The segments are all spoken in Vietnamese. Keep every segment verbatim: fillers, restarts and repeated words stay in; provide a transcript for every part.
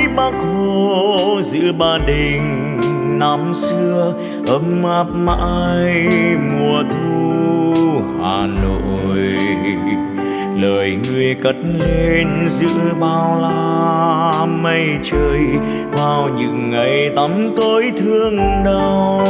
Bác Hồ giữa Ba Đình năm xưa, ấm áp mãi mùa thu Hà Nội. Lời người cất lên giữa bao la mây trời vào những ngày tăm tối thương đau.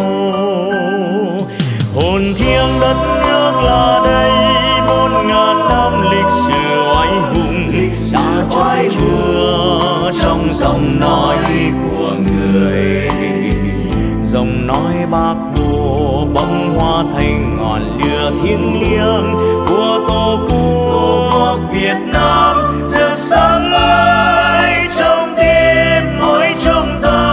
Hồn thiêng đất nước là đây, bốn ngàn năm lịch sử oai hùng đã chảy mưa trong giọng nói của người. Giọng nói Bác Hồ bông hoa thành ngọn lửa thiêng liêng của Tổ quốc Việt Nam, rực sáng mãi trong tim mỗi chúng ta.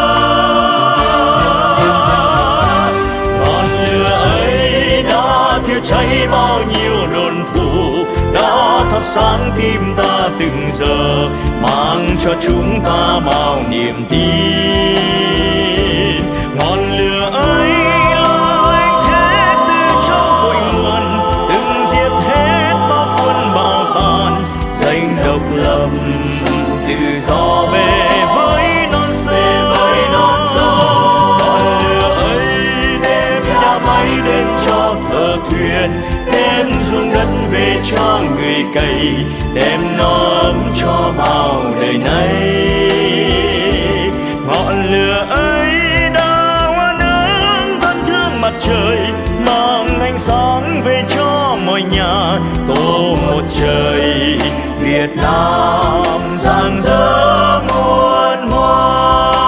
Ngọn lửa ấy đã thiêu cháy bao nhiêu đồn thù, đã thắp sáng tim ta từng giờ, mang cho chúng ta bao niềm tin. Ngọn lửa ấy là ánh thép từ trong cội nguồn, từng diệt hết bao quân bạo tàn, giành độc lập tự do về với non sông. Ngọn lửa ấy đem nhà máy đến cho thợ thuyền, đem ruộng đất về cho người cày, đem nó ấm cho bao đời nay. Ngọn lửa ấy mặt trời mang ánh sáng về cho mọi nhà, tô một trời Việt Nam rạng rỡ muôn hoa.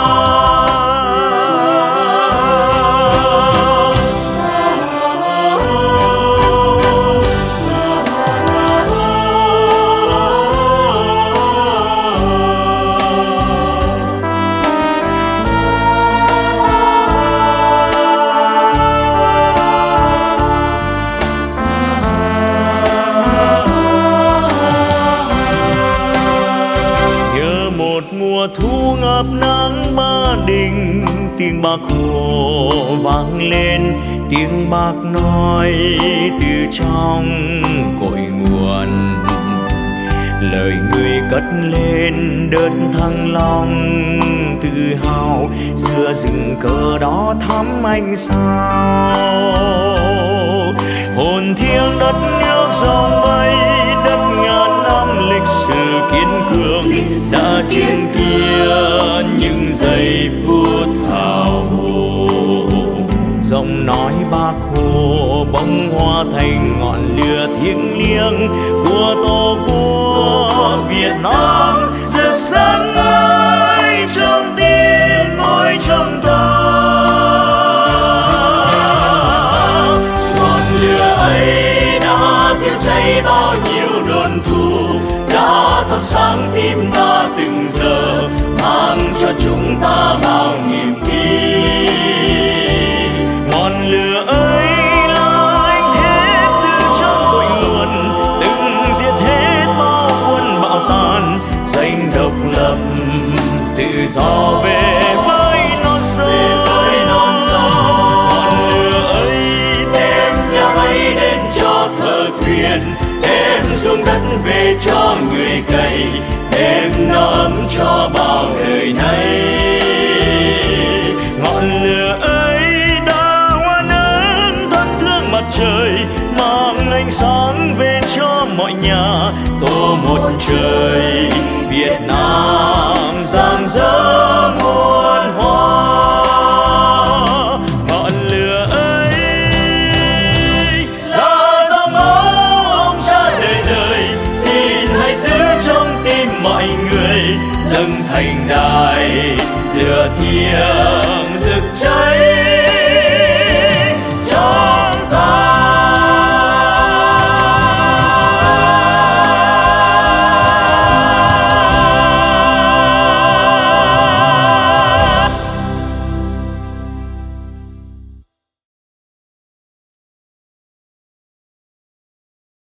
Mùa thu ngập nắng Ba Đình, tiếng Bác Hồ vang lên, tiếng Bác nói từ trong cội nguồn. Lời người cất lên đơn thăng long tự hào, giữa rừng cờ đó thắm ánh sao. Hồn thiêng đất nước dòng bay, đất ngàn năm lịch sử kiên cường đã chứng kiến những giây phút hào hùng. Giọng nói Bác Hồ bông hoa thành ngọn lửa thiêng liêng của Tổ quốc Việt Nam, rực sáng mãi trong tim mỗi chúng ta. Ngọn lửa ấy đã thiêu cháy bao nhiêu đồn thù, đã thắp sáng tim ta từng giờ, mang cho chúng ta bao niềm tin. Ngọn lửa ấy là ánh thép từ trong cội nguồn, từng diệt hết bao quân bạo tàn, giành độc lập tự do về với non sông. Ngọn lửa ấy đem nhà máy đến cho thợ thuyền, đem ruộng đất về cho người cày, đem nó ấm cho bao đời nay. Ngọn lửa ấy đã hoa nắng thân thương mặt trời, mang ánh sáng về cho mọi nhà, tô một trời Việt Nam rạng rỡ muôn hoa. Ngọn lửa ấy là dòng máu ông cha đời đời, xin hãy giữ trong tim mọi người, dâng thành đài lửa thiêng rực cháy.